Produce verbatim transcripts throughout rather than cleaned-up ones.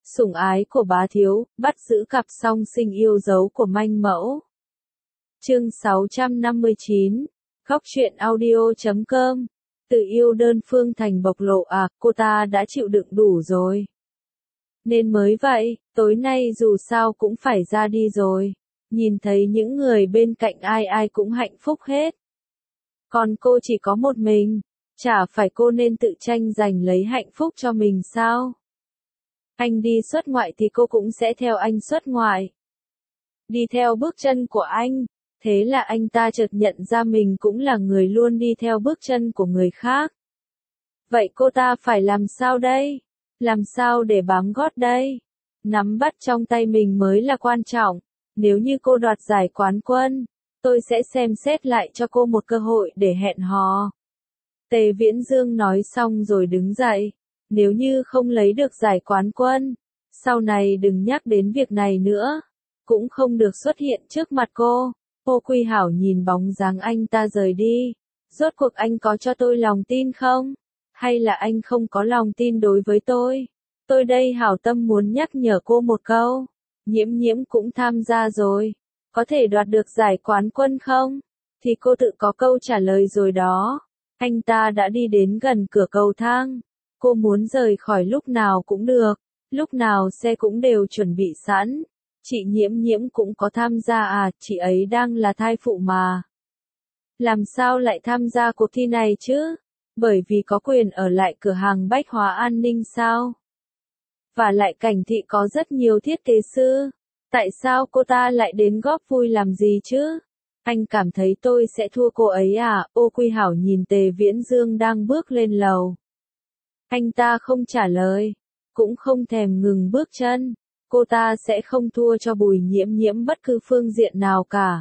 Sủng ái của bá thiếu, bắt giữ cặp song sinh yêu dấu của manh mẫu. Chương sáu trăm năm mươi chín, Góc truyện audio chấm com. Tự yêu đơn phương thành bộc lộ à, cô ta đã chịu đựng đủ rồi. Nên mới vậy, tối nay dù sao cũng phải ra đi rồi. Nhìn thấy những người bên cạnh ai ai cũng hạnh phúc hết. Còn cô chỉ có một mình, chả phải cô nên tự tranh giành lấy hạnh phúc cho mình sao? Anh đi xuất ngoại thì cô cũng sẽ theo anh xuất ngoại. Đi theo bước chân của anh, thế là anh ta chợt nhận ra mình cũng là người luôn đi theo bước chân của người khác. Vậy cô ta phải làm sao đây? Làm sao để bám gót đây? Nắm bắt trong tay mình mới là quan trọng. Nếu như cô đoạt giải quán quân, tôi sẽ xem xét lại cho cô một cơ hội để hẹn hò. Tề Viễn Dương nói xong rồi đứng dậy. Nếu như không lấy được giải quán quân, sau này đừng nhắc đến việc này nữa. Cũng không được xuất hiện trước mặt cô. Ô Quy Hảo nhìn bóng dáng anh ta rời đi. Rốt cuộc anh có cho tôi lòng tin không? Hay là anh không có lòng tin đối với tôi? Tôi đây hảo tâm muốn nhắc nhở cô một câu. Nhiễm Nhiễm cũng tham gia rồi. Có thể đoạt được giải quán quân không? Thì cô tự có câu trả lời rồi đó. Anh ta đã đi đến gần cửa cầu thang. Cô muốn rời khỏi lúc nào cũng được. Lúc nào xe cũng đều chuẩn bị sẵn. Chị Nhiễm Nhiễm cũng có tham gia à, chị ấy đang là thai phụ mà. Làm sao lại tham gia cuộc thi này chứ? Bởi vì có quyền ở lại cửa hàng bách hóa an ninh sao? Và lại Cảnh Thị có rất nhiều thiết kế sư. Tại sao cô ta lại đến góp vui làm gì chứ? Anh cảm thấy tôi sẽ thua cô ấy à? Ô Quy Hảo nhìn Tề Viễn Dương đang bước lên lầu. Anh ta không trả lời, cũng không thèm ngừng bước chân. Cô ta sẽ không thua cho Bùi Nhiễm Nhiễm bất cứ phương diện nào cả.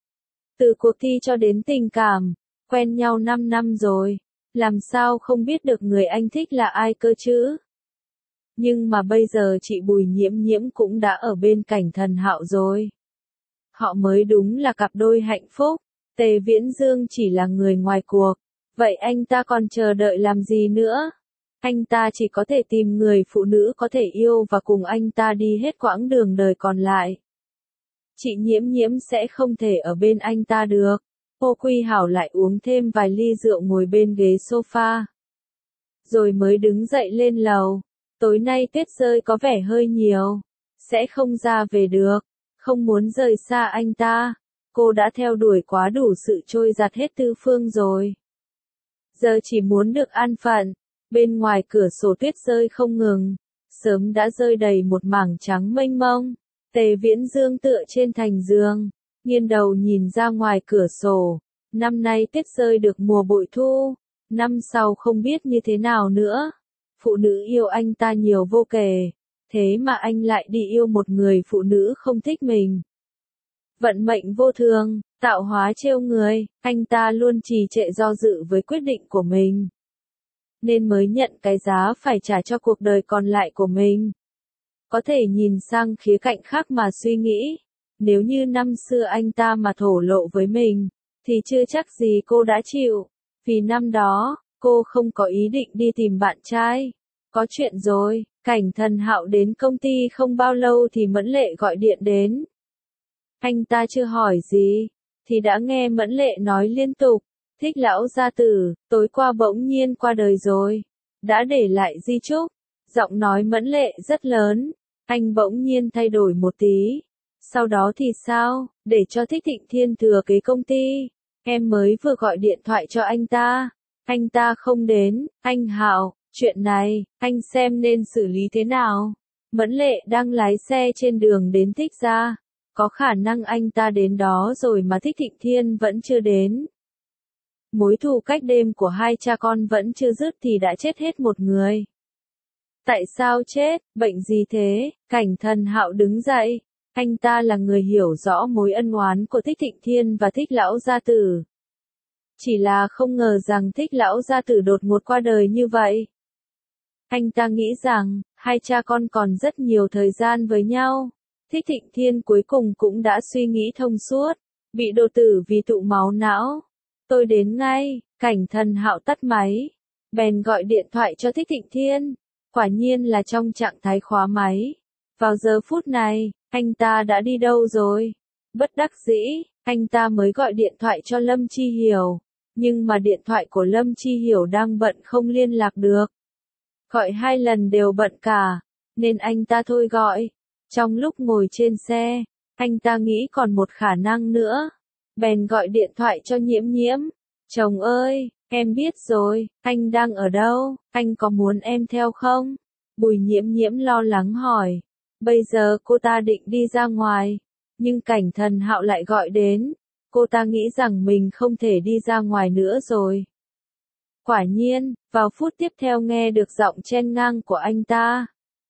Từ cuộc thi cho đến tình cảm, quen nhau năm năm rồi, làm sao không biết được người anh thích là ai cơ chứ? Nhưng mà bây giờ chị Bùi Nhiễm Nhiễm cũng đã ở bên cạnh Thần Hạo rồi. Họ mới đúng là cặp đôi hạnh phúc. Tề Viễn Dương chỉ là người ngoài cuộc. Vậy anh ta còn chờ đợi làm gì nữa? Anh ta chỉ có thể tìm người phụ nữ có thể yêu và cùng anh ta đi hết quãng đường đời còn lại. Chị Nhiễm Nhiễm sẽ không thể ở bên anh ta được. Ô Quy Hảo lại uống thêm vài ly rượu ngồi bên ghế sofa. Rồi mới đứng dậy lên lầu. Tối nay tuyết rơi có vẻ hơi nhiều. Sẽ không ra về được. Không muốn rời xa anh ta. Cô đã theo đuổi quá đủ sự trôi giạt hết tư phương rồi. Giờ chỉ muốn được an phận. Bên ngoài cửa sổ tuyết rơi không ngừng, sớm đã rơi đầy một mảng trắng mênh mông. Tề Viễn Dương tựa trên thành giường, nghiêng đầu nhìn ra ngoài cửa sổ. Năm nay tuyết rơi được mùa bội thu, năm sau không biết như thế nào nữa. Phụ nữ yêu anh ta nhiều vô kể, thế mà anh lại đi yêu một người phụ nữ không thích mình. Vận mệnh vô thường, tạo hóa trêu người, anh ta luôn trì trệ do dự với quyết định của mình. Nên mới nhận cái giá phải trả cho cuộc đời còn lại của mình. Có thể nhìn sang khía cạnh khác mà suy nghĩ. Nếu như năm xưa anh ta mà thổ lộ với mình, thì chưa chắc gì cô đã chịu. Vì năm đó, cô không có ý định đi tìm bạn trai. Có chuyện rồi, Cảnh Thần Hạo đến công ty không bao lâu thì Mẫn Lệ gọi điện đến. Anh ta chưa hỏi gì, thì đã nghe Mẫn Lệ nói liên tục. Thích lão gia tử, tối qua bỗng nhiên qua đời rồi. Đã để lại di chúc. Giọng nói Mẫn Lệ rất lớn. Anh bỗng nhiên thay đổi một tí. Sau đó thì sao? Để cho Thích Thịnh Thiên thừa kế công ty. Em mới vừa gọi điện thoại cho anh ta. Anh ta không đến. Anh Hạo, chuyện này, anh xem nên xử lý thế nào? Mẫn Lệ đang lái xe trên đường đến Thích gia. Có khả năng anh ta đến đó rồi mà Thích Thịnh Thiên vẫn chưa đến. Mối thù cách đêm của hai cha con vẫn chưa dứt thì đã chết hết một người. Tại sao chết, bệnh gì thế? Cảnh Thần Hạo đứng dậy. Anh ta là người hiểu rõ mối ân oán của Thích Thịnh Thiên và Thích lão gia tử. Chỉ là không ngờ rằng Thích lão gia tử đột ngột qua đời như vậy. Anh ta nghĩ rằng, hai cha con còn rất nhiều thời gian với nhau. Thích Thịnh Thiên cuối cùng cũng đã suy nghĩ thông suốt. Bị đột tử vì tụ máu não. Tôi đến ngay, Cảnh Thần Hạo tắt máy. Bèn gọi điện thoại cho Thích Thịnh Thiên. Quả nhiên là trong trạng thái khóa máy. Vào giờ phút này, anh ta đã đi đâu rồi? Bất đắc dĩ, anh ta mới gọi điện thoại cho Lâm Chi Hiểu. Nhưng mà điện thoại của Lâm Chi Hiểu đang bận không liên lạc được. Gọi hai lần đều bận cả, nên anh ta thôi gọi. Trong lúc ngồi trên xe, anh ta nghĩ còn một khả năng nữa. Bèn gọi điện thoại cho Nhiễm Nhiễm. Chồng ơi, em biết rồi, anh đang ở đâu, anh có muốn em theo không? Bùi Nhiễm Nhiễm lo lắng hỏi. Bây giờ cô ta định đi ra ngoài, nhưng Cảnh Thần Hạo lại gọi đến. Cô ta nghĩ rằng mình không thể đi ra ngoài nữa rồi. Quả nhiên, vào phút tiếp theo nghe được giọng chen ngang của anh ta.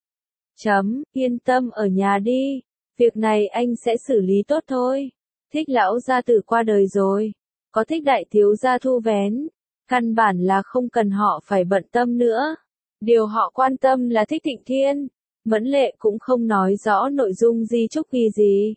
Chấm, yên tâm ở nhà đi, việc này anh sẽ xử lý tốt thôi. Thích lão gia tử qua đời rồi, có Thích đại thiếu gia thu vén, căn bản là không cần họ phải bận tâm nữa. Điều họ quan tâm là Thích Thịnh Thiên. Mẫn Lệ cũng không nói rõ nội dung di chúc ghi gì.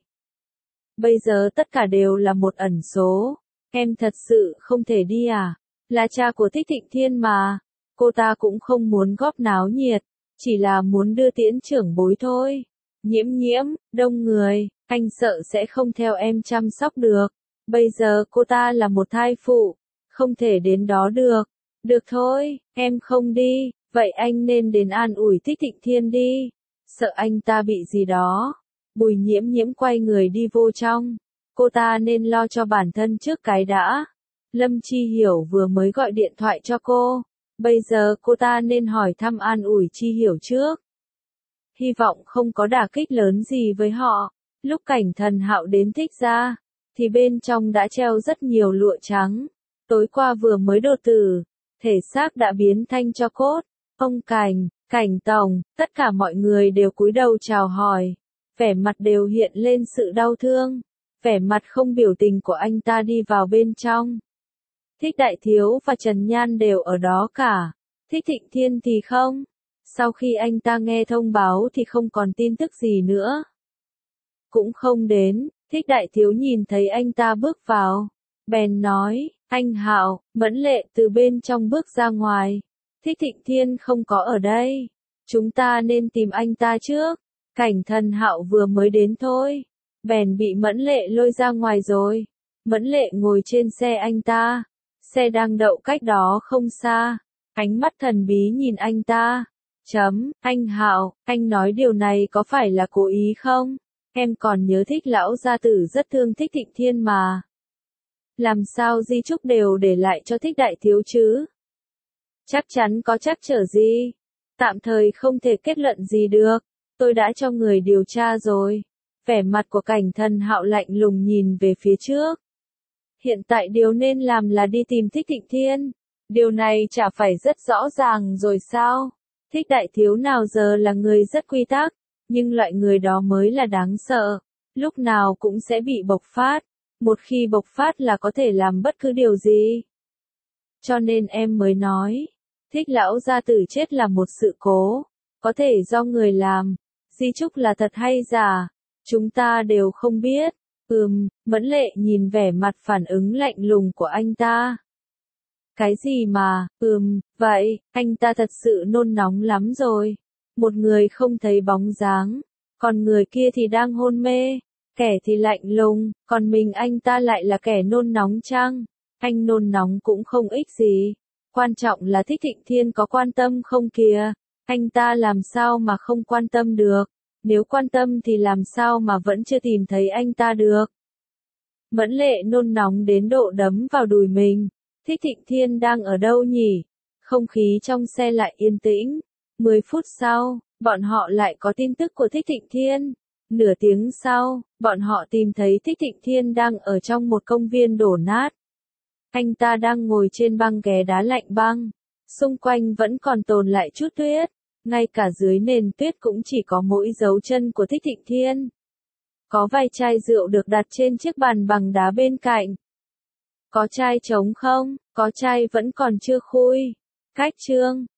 Bây giờ tất cả đều là một ẩn số. Em thật sự không thể đi à? Là cha của Thích Thịnh Thiên mà. Cô ta cũng không muốn góp náo nhiệt, chỉ là muốn đưa tiễn trưởng bối thôi. Nhiễm Nhiễm, đông người, anh sợ sẽ không theo em chăm sóc được. Bây giờ cô ta là một thai phụ, không thể đến đó được. Được thôi, em không đi, vậy anh nên đến an ủi Thích Thịnh Thiên đi. Sợ anh ta bị gì đó. Bùi Nhiễm Nhiễm quay người đi vô trong. Cô ta nên lo cho bản thân trước cái đã. Lâm Chi Hiểu vừa mới gọi điện thoại cho cô. Bây giờ cô ta nên hỏi thăm an ủi Chi Hiểu trước. Hy vọng không có đả kích lớn gì với họ. Lúc Cảnh Thần Hạo đến Thích gia, thì bên trong đã treo rất nhiều lụa trắng. Tối qua vừa mới đột tử, thể xác đã biến thanh cho cốt. Ông Cảnh, Cảnh Tổng, tất cả mọi người đều cúi đầu chào hỏi. Vẻ mặt đều hiện lên sự đau thương. Vẻ mặt không biểu tình của anh ta đi vào bên trong. Thích Đại Thiếu và Trần Nhan đều ở đó cả. Thích Thịnh Thiên thì không. Sau khi anh ta nghe thông báo thì không còn tin tức gì nữa. Cũng không đến. Thích Đại Thiếu nhìn thấy anh ta bước vào. Bèn nói, anh Hạo, Mẫn Lệ từ bên trong bước ra ngoài. Thích Thịnh Thiên không có ở đây. Chúng ta nên tìm anh ta trước. Cảnh Thần Hạo vừa mới đến thôi. Bèn bị Mẫn Lệ lôi ra ngoài rồi. Mẫn Lệ ngồi trên xe anh ta. Xe đang đậu cách đó không xa. Ánh mắt thần bí nhìn anh ta. Chấm, anh Hạo, anh nói điều này có phải là cố ý không? Em còn nhớ Thích lão gia tử rất thương Thích Thịnh Thiên mà. Làm sao di chúc đều để lại cho Thích đại thiếu chứ? Chắc chắn có trắc trở gì? Tạm thời không thể kết luận gì được. Tôi đã cho người điều tra rồi. Vẻ mặt của Cảnh Thần Hạo lạnh lùng nhìn về phía trước. Hiện tại điều nên làm là đi tìm Thích Thịnh Thiên. Điều này chả phải rất rõ ràng rồi sao? Thích đại thiếu nào giờ là người rất quy tắc, nhưng loại người đó mới là đáng sợ. Lúc nào cũng sẽ bị bộc phát. Một khi bộc phát là có thể làm bất cứ điều gì. Cho nên em mới nói, Thích lão gia tử chết là một sự cố. Có thể do người làm. Di chúc là thật hay giả? Chúng ta đều không biết. Ừm, Mẫn Lệ nhìn vẻ mặt phản ứng lạnh lùng của anh ta. Cái gì mà, ừm, vậy, anh ta thật sự nôn nóng lắm rồi. Một người không thấy bóng dáng, còn người kia thì đang hôn mê, kẻ thì lạnh lùng, còn mình anh ta lại là kẻ nôn nóng chăng? Anh nôn nóng cũng không ích gì. Quan trọng là Thích Thịnh Thiên có quan tâm không kìa. Anh ta làm sao mà không quan tâm được? Nếu quan tâm thì làm sao mà vẫn chưa tìm thấy anh ta được? Mẫn Lệ nôn nóng đến độ đấm vào đùi mình. Thích Thịnh Thiên đang ở đâu nhỉ? Không khí trong xe lại yên tĩnh. Mười phút sau, bọn họ lại có tin tức của Thích Thịnh Thiên. Nửa tiếng sau, bọn họ tìm thấy Thích Thịnh Thiên đang ở trong một công viên đổ nát. Anh ta đang ngồi trên băng ghế đá lạnh băng. Xung quanh vẫn còn tồn lại chút tuyết. Ngay cả dưới nền tuyết cũng chỉ có mỗi dấu chân của Thích Thịnh Thiên. Có vài chai rượu được đặt trên chiếc bàn bằng đá bên cạnh. Có chai trống không? Có chai vẫn còn chưa khui. Cách chương